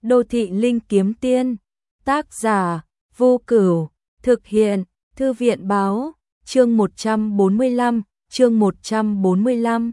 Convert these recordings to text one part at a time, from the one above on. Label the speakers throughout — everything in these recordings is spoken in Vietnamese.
Speaker 1: Đô thị linh kiếm tiên, tác giả, Vô Cửu, thực hiện, Thư viện báo, chương 145, chương 145.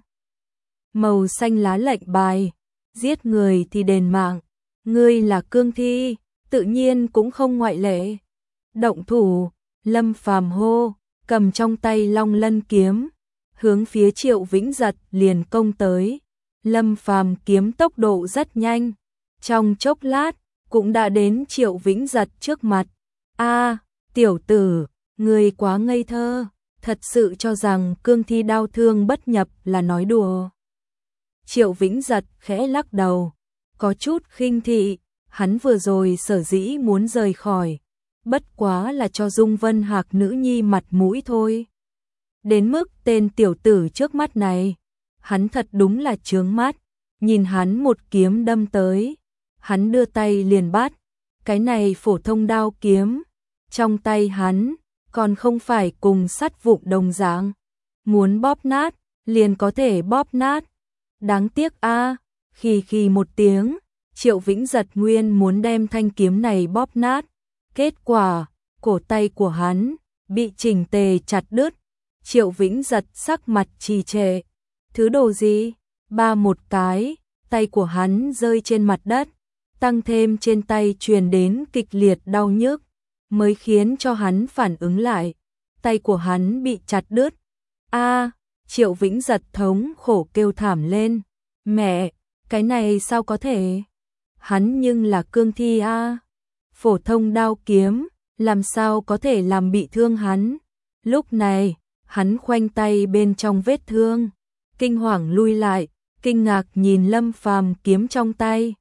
Speaker 1: Màu xanh lá lệnh bài, giết người thì đền mạng, ngươi là cương thi, tự nhiên cũng không ngoại lệ. Động thủ, Lâm Phàm hô, cầm trong tay Long Lân kiếm, hướng phía Triệu Vĩnh Giật liền công tới. Lâm Phàm kiếm tốc độ rất nhanh, trong chốc lát cũng đã đến Triệu Vĩnh Giật trước mặt. A, tiểu tử, ngươi quá ngây thơ, thật sự cho rằng cương thi đao thương bất nhập là nói đùa. Triệu Vĩnh Giật khẽ lắc đầu, có chút khinh thị, hắn vừa rồi sở dĩ muốn rời khỏi, bất quá là cho Dung Vân Hạc nữ nhi mặt mũi thôi. Đến mức tên tiểu tử trước mắt này, hắn thật đúng là chướng mắt, nhìn hắn một kiếm đâm tới, hắn đưa tay liền bắt, cái này phổ thông đao kiếm, trong tay hắn, còn không phải cùng sắt vụn đồng dạng, muốn bóp nát, liền có thể bóp nát. Đáng tiếc a, khì một tiếng, Triệu Vĩnh Giật nguyên muốn đem thanh kiếm này bóp nát, kết quả, cổ tay của hắn bị chỉnh tề chặt đứt. Triệu Vĩnh Giật sắc mặt trì trệ, thứ đồ gì? Ba một cái, tay của hắn rơi trên mặt đất, tăng thêm trên tay truyền đến kịch liệt đau nhức, mới khiến cho hắn phản ứng lại, tay của hắn bị chặt đứt. A, Triệu Vĩnh Giật thống khổ kêu thảm lên, mẹ, cái này sao có thể? Hắn nhưng là cương thi a, phổ thông đao kiếm, làm sao có thể làm bị thương hắn? Lúc này, hắn khoanh tay bên trong vết thương, kinh hoàng lui lại, kinh ngạc nhìn Lâm Phàm kiếm trong tay.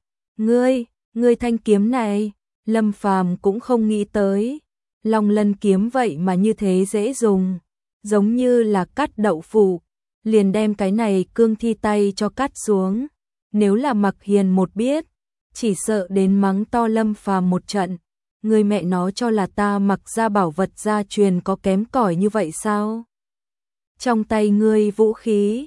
Speaker 1: Ngươi thanh kiếm này, Lâm Phàm cũng không nghĩ tới. Long Lân kiếm vậy mà như thế dễ dùng, giống như là cắt đậu phụ, liền đem cái này cương thi tay cho cắt xuống. Nếu là Mặc Hiền một biết, chỉ sợ đến mắng to Lâm Phàm một trận. Người mẹ nó cho là ta mặc ra bảo vật gia truyền có kém cỏi như vậy sao? Trong tay ngươi vũ khí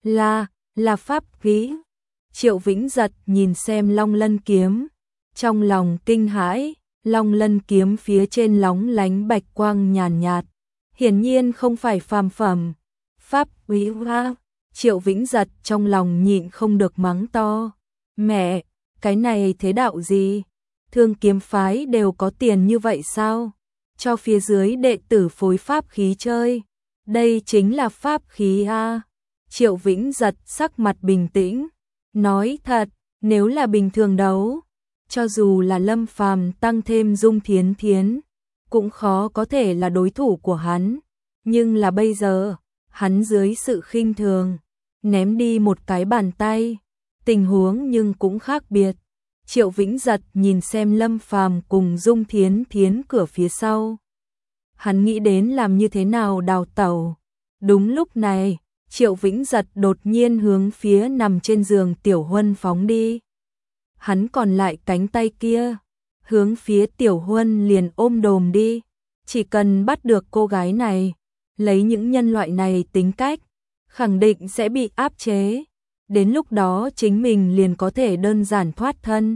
Speaker 1: là pháp khí. Triệu Vĩnh Giật nhìn xem Long Lân kiếm, trong lòng kinh hãi, Long Lân kiếm phía trên lóng lánh bạch quang nhàn nhạt, hiển nhiên không phải phàm phẩm. Pháp khí ha. Triệu Vĩnh Giật trong lòng nhịn không được mắng to, mẹ, cái này thế đạo gì? Thương kiếm phái đều có tiền như vậy sao? Cho phía dưới đệ tử phối pháp khí chơi. Đây chính là pháp khí a. Triệu Vĩnh Giật sắc mặt bình tĩnh, nói thật, nếu là bình thường đấu, cho dù là Lâm Phàm tăng thêm Dung Thiến Thiến, cũng khó có thể là đối thủ của hắn. Nhưng là bây giờ, hắn dưới sự khinh thường, ném đi một cái bàn tay, tình huống nhưng cũng khác biệt. Triệu Vĩnh Giật nhìn xem Lâm Phàm cùng Dung Thiến Thiến cửa phía sau. Hắn nghĩ đến làm như thế nào đào tẩu. Đúng lúc này, Triệu Vĩnh Giật đột nhiên hướng phía nằm trên giường Tiểu Huân phóng đi. Hắn còn lại cánh tay kia, hướng phía Tiểu Huân liền ôm đồm đi. Chỉ cần bắt được cô gái này, lấy những nhân loại này tính cách, khẳng định sẽ bị áp chế. Đến lúc đó chính mình liền có thể đơn giản thoát thân.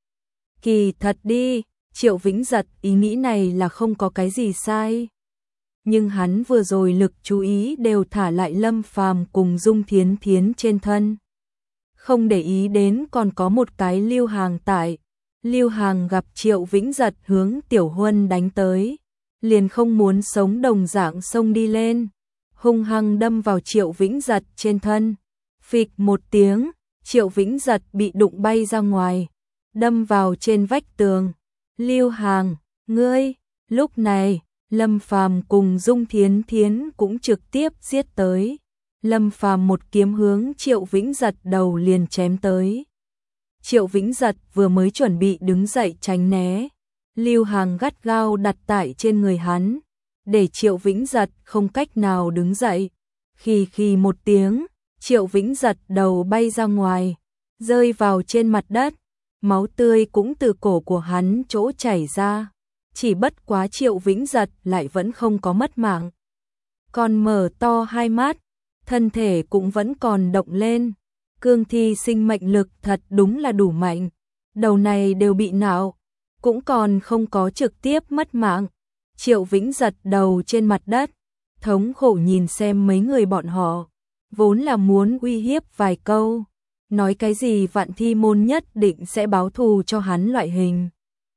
Speaker 1: Kỳ thật đi, Triệu Vĩnh Giật ý nghĩ này là không có cái gì sai. Nhưng hắn vừa rồi lực chú ý đều thả lại Lâm Phàm cùng Dung Thiến Thiến trên thân. Không để ý đến còn có một cái Lưu Hàng tại. Lưu Hàng gặp Triệu Vĩnh Giật hướng Tiểu Huân đánh tới, liền không muốn sống đồng dạng xông đi lên, hung hăng đâm vào Triệu Vĩnh Giật trên thân. Phịch một tiếng, Triệu Vĩnh Giật bị đụng bay ra ngoài, đâm vào trên vách tường. Lưu Hàng, ngươi! Lúc này, Lâm Phàm cùng Dung Thiến Thiến cũng trực tiếp giết tới. Lâm Phàm một kiếm hướng Triệu Vĩnh Giật đầu liền chém tới. Triệu Vĩnh Giật vừa mới chuẩn bị đứng dậy tránh né, Lưu Hàng gắt gao đặt tại trên người hắn, để Triệu Vĩnh Giật không cách nào đứng dậy. Khì một tiếng, Triệu Vĩnh Giật đầu bay ra ngoài, rơi vào trên mặt đất, máu tươi cũng từ cổ của hắn chỗ chảy ra. Chỉ bất quá Triệu Vĩnh Giật lại vẫn không có mất mạng, còn mở to hai mắt, thân thể cũng vẫn còn động lên. Cương thi sinh mệnh lực thật đúng là đủ mạnh, đầu này đều bị nạo, cũng còn không có trực tiếp mất mạng. Triệu Vĩnh giật đầu trên mặt đất, thống khổ nhìn xem mấy người bọn họ, vốn là muốn uy hiếp vài câu, nói cái gì Vạn Thi môn nhất định sẽ báo thù cho hắn loại hình.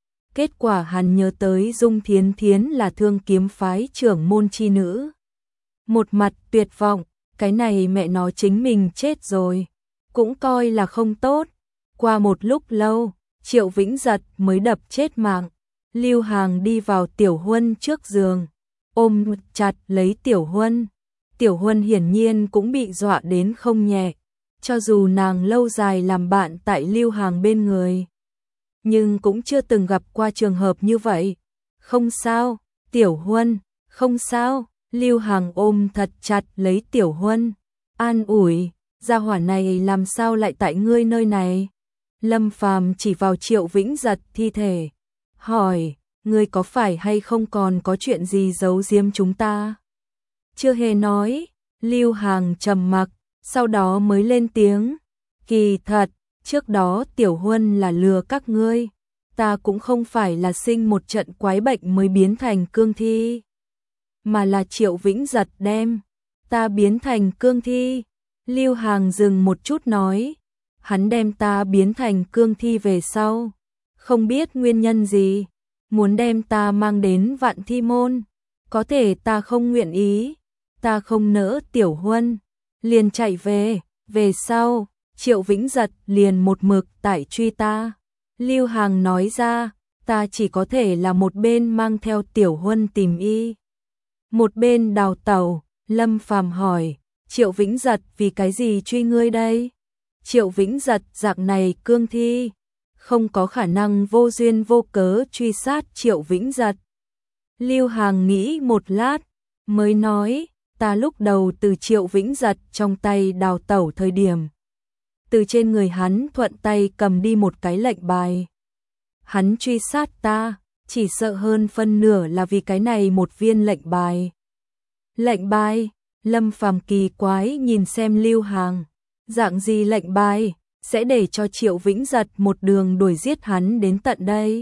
Speaker 1: Kết quả hắn nhớ tới Dung Thiến Thiến là Thương Kiếm phái trưởng môn chi nữ. Một mặt tuyệt vọng, cái này mẹ nó chính mình chết rồi, cũng coi là không tốt. Qua một lúc lâu, Triệu Vĩnh giật mới đập chết mạng. Lưu Hàng đi vào Tiểu Huân trước giường, ôm chặt lấy Tiểu Huân. Tiểu Huân hiển nhiên cũng bị dọa đến không nhẹ, cho dù nàng lâu dài làm bạn tại Lưu Hàng bên người, nhưng cũng chưa từng gặp qua trường hợp như vậy. Không sao, Tiểu Huân, không sao. Lưu Hàng ôm thật chặt lấy Tiểu Huân, an ủi, gia hỏa này làm sao lại tại ngươi nơi này? Lâm Phàm chỉ vào Triệu Vĩnh giật thi thể, hỏi, ngươi có phải hay không còn có chuyện gì giấu giếm chúng ta? Chưa hề nói. Lưu Hàng trầm mặc, sau đó mới lên tiếng, kỳ thật, trước đó Tiểu Huân là lừa các ngươi, ta cũng không phải là sinh một trận quái bệnh mới biến thành cương thi, mà là Triệu Vĩnh giật đem ta biến thành cương thi. Lưu Hàng dừng một chút nói, hắn đem ta biến thành cương thi về sau, không biết nguyên nhân gì, muốn đem ta mang đến Vạn Thi môn, có thể ta không nguyện ý, ta không nỡ Tiểu Huân, liền chạy về sau, Triệu Vĩnh giật liền một mực tại truy ta. Lưu Hàng nói ra, ta chỉ có thể là một bên mang theo Tiểu Huân tìm y, một bên đào tẩu. Lâm Phàm hỏi, Triệu Vĩnh giật vì cái gì truy ngươi đây? Triệu Vĩnh giật dạng này cương thi, không có khả năng vô duyên vô cớ truy sát Triệu Vĩnh giật. Lưu Hàng nghĩ một lát, mới nói, ta lúc đầu từ Triệu Vĩnh giật trong tay đào tẩu thời điểm, từ trên người hắn thuận tay cầm đi một cái lệnh bài. Hắn truy sát ta, chỉ sợ hơn phân nửa là vì cái này một viên lệnh bài. Lệnh bài? Lâm Phàm kỳ quái nhìn xem Lưu Hàng, dạng gì lệnh bài sẽ để cho Triệu Vĩnh giật một đường đuổi giết hắn đến tận đây?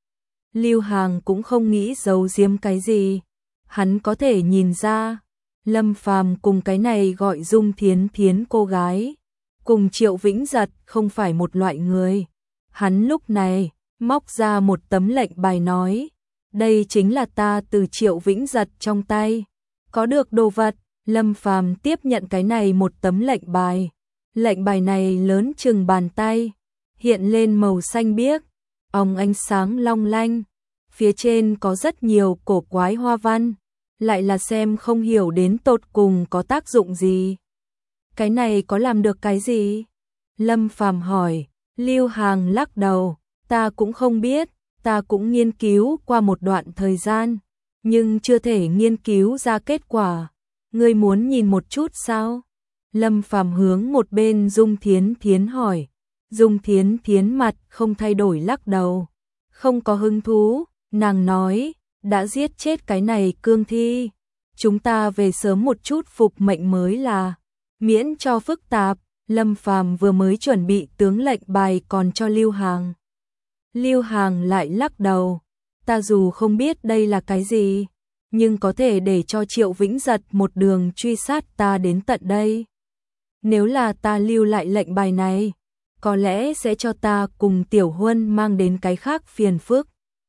Speaker 1: Lưu Hàng cũng không nghĩ giấu giếm cái gì, hắn có thể nhìn ra, Lâm Phàm cùng cái này gọi Dung Thiến Thiến cô gái, cùng Triệu Vĩnh giật không phải một loại người. Hắn lúc này móc ra một tấm lệnh bài nói, đây chính là ta từ Triệu Vĩnh giật trong tay có được đồ vật. Lâm Phàm tiếp nhận cái này một tấm lệnh bài. Lệnh bài này lớn chừng bàn tay, hiện lên màu xanh biếc, óng ánh sáng long lanh, phía trên có rất nhiều cổ quái hoa văn, lại là xem không hiểu đến tột cùng có tác dụng gì. Cái này có làm được cái gì? Lâm Phàm hỏi. Lưu Hàng lắc đầu, ta cũng không biết, ta cũng nghiên cứu qua một đoạn thời gian, nhưng chưa thể nghiên cứu ra kết quả. Ngươi muốn nhìn một chút sao? Lâm Phàm hướng một bên Dung Thiến Thiến hỏi. Dung Thiến Thiến mặt không thay đổi lắc đầu, không có hứng thú. Nàng nói, đã giết chết cái này cương thi, chúng ta về sớm một chút phục mệnh mới là, miễn cho phức tạp. Lâm Phàm vừa mới chuẩn bị tướng lệnh bài còn cho Lưu Hàng. Lưu Hàng lại lắc đầu, ta dù không biết đây là cái gì, nhưng có thể để cho Triệu Vĩnh giật một đường truy sát ta đến tận đây. Nếu là ta lưu lại lệnh bài này, có lẽ sẽ cho ta cùng Tiểu Huân mang đến cái khác phiền phức.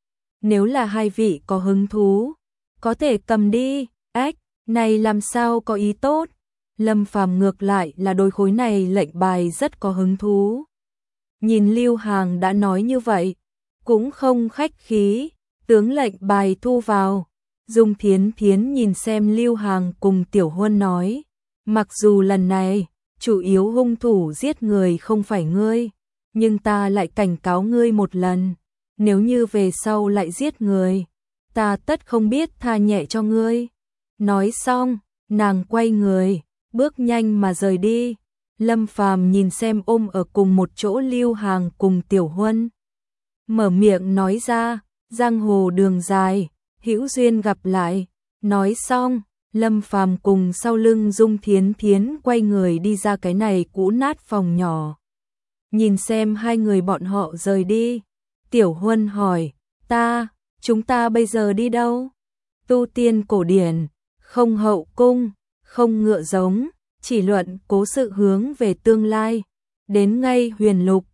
Speaker 1: Nếu là hai vị có hứng thú, có thể cầm đi. Ếch, này làm sao có ý tốt? Lâm Phàm ngược lại là đối khối này lệnh bài rất có hứng thú. Nhìn Lưu Hàng đã nói như vậy, cũng không khách khí, tướng lệnh bài thu vào. Dung Thiến Thiến nhìn xem Lưu Hàng cùng Tiểu Huân nói, mặc dù lần này chủ yếu hung thủ giết người không phải ngươi, nhưng ta lại cảnh cáo ngươi một lần, nếu như về sau lại giết người, ta tất không biết tha nhẹ cho ngươi. Nói xong, nàng quay người, bước nhanh mà rời đi. Lâm Phàm nhìn xem ôm ở cùng một chỗ Lưu Hàng cùng Tiểu Huân, mở miệng nói ra, giang hồ đường dài, hữu duyên gặp lại. Nói xong, Lâm Phàm cùng sau lưng Dung Thiến Thiến quay người đi ra cái này cũ nát phòng nhỏ. Nhìn xem hai người bọn họ rời đi, Tiểu Huân hỏi, chúng ta bây giờ đi đâu? Tu tiên cổ điển, không hậu cung, không ngựa giống, chỉ luận cố sự hướng về tương lai, đến ngay huyền lục,